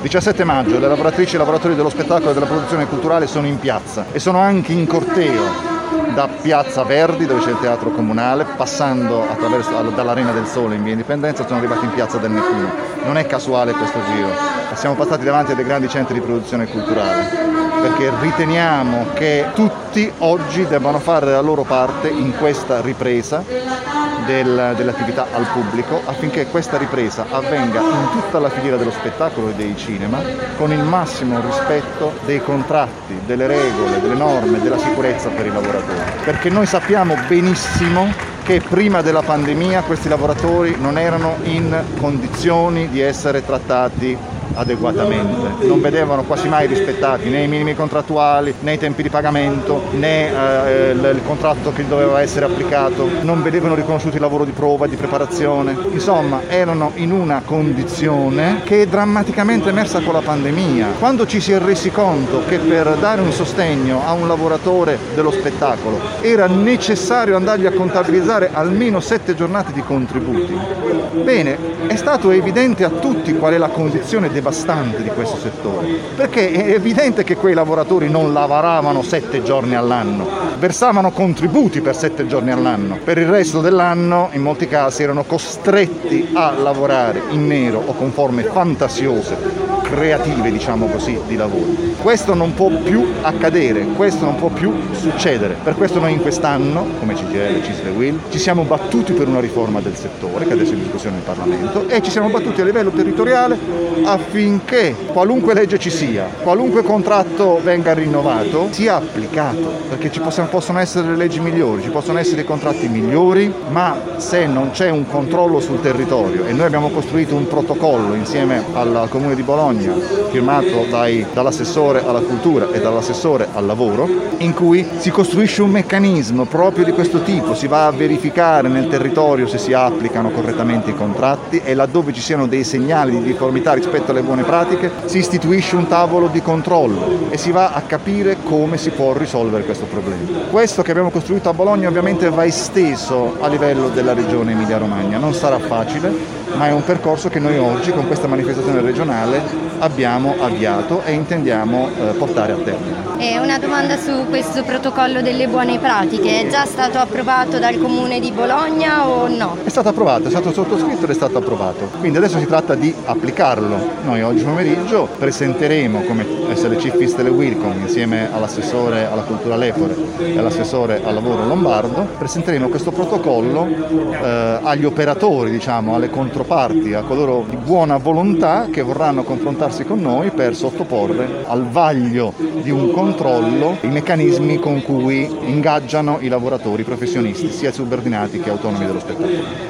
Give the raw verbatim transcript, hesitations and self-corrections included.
diciassette maggio le lavoratrici e i lavoratori dello spettacolo e della produzione culturale sono in piazza e sono anche in corteo da Piazza Verdi, dove c'è il teatro comunale, passando attraverso dall'Arena del Sole in via Indipendenza, sono arrivati in Piazza del Nettuno. Non è casuale questo giro, siamo passati davanti a dei grandi centri di produzione culturale, perché riteniamo che tutti oggi debbano fare la loro parte in questa ripresa del, dell'attività al pubblico, affinché questa ripresa avvenga in tutta la filiera dello spettacolo e dei cinema con il massimo rispetto dei contratti, delle regole, delle norme, della sicurezza per i lavoratori. Perché noi sappiamo benissimo che prima della pandemia questi lavoratori non erano in condizioni di essere trattati adeguatamente, non vedevano quasi mai rispettati né i minimi contrattuali, né i tempi di pagamento, né eh, il, il contratto che doveva essere applicato, non vedevano riconosciuto il lavoro di prova, di preparazione, insomma erano in una condizione che è drammaticamente emersa con la pandemia. Quando ci si è resi conto che per dare un sostegno a un lavoratore dello spettacolo era necessario andargli a contabilizzare almeno sette giornate di contributi, bene, è stato evidente a tutti qual è la condizione devastante di questo settore, perché è evidente che quei lavoratori non lavoravano sette giorni all'anno, versavano contributi per sette giorni all'anno, per il resto dell'anno in molti casi erano costretti a lavorare in nero o con forme fantasiose, creative diciamo così, di lavoro. Questo non può più accadere, questo non può più succedere, per questo noi in quest'anno, come C G I L, C I S L e U I L, ci siamo battuti per una riforma del settore che adesso è in discussione in Parlamento e ci siamo battuti a livello territoriale affinché qualunque legge ci sia, qualunque contratto venga rinnovato, sia applicato, perché ci possono, possono essere le leggi migliori, ci possono essere i contratti migliori, ma se non c'è un controllo sul territorio, e noi abbiamo costruito un protocollo insieme al, al Comune di Bologna, firmato dai, dall'assessore alla cultura e dall'assessore al lavoro, in cui si costruisce un meccanismo proprio di questo tipo, si va a verificare nel territorio se si applicano correttamente i contratti e laddove ci siano dei segnali di difformità rispetto alle buone pratiche si istituisce un tavolo di controllo e si va a capire come si può risolvere questo problema. Questo che abbiamo costruito a Bologna ovviamente va esteso a livello della regione Emilia-Romagna, non sarà facile, ma è un percorso che noi oggi con questa manifestazione regionale abbiamo avviato e intendiamo eh, portare a termine. E una domanda su questo protocollo delle buone pratiche, è già stato approvato dal Comune di Bologna o no? È stato approvato, è stato sottoscritto ed è stato approvato, quindi adesso si tratta di applicarlo. Noi oggi pomeriggio presenteremo come S L C F I S T e U I L insieme all'assessore alla cultura Lepore e all'assessore al lavoro Lombardo, presenteremo questo protocollo eh, agli operatori, diciamo, alle controparti, a coloro di buona volontà che vorranno confrontarsi con noi per sottoporre al vaglio di un controllo i meccanismi con cui ingaggiano i lavoratori professionisti, sia subordinati che autonomi dello spettacolo.